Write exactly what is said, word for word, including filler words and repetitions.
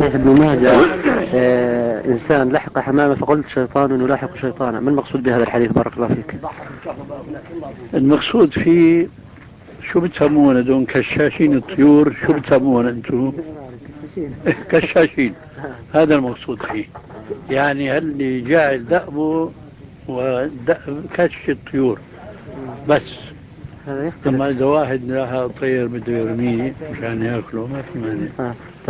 صحيح ابن ماجه آه إنسان لحق حمامة فقلت شيطان يلاحق شيطانا، ما المقصود بهذا الحديث بارك الله فيك؟ المقصود فيه شو بتسمون دون كشاشين الطيور، شو بتسمون انتم؟ كشاشين. هذا المقصود فيه، يعني هل جاعل دأبه ودأب كش الطيور بس. هذا يختلف. اما اذا واحد لها طير بده يرميه مشان ياكله ما في مانع.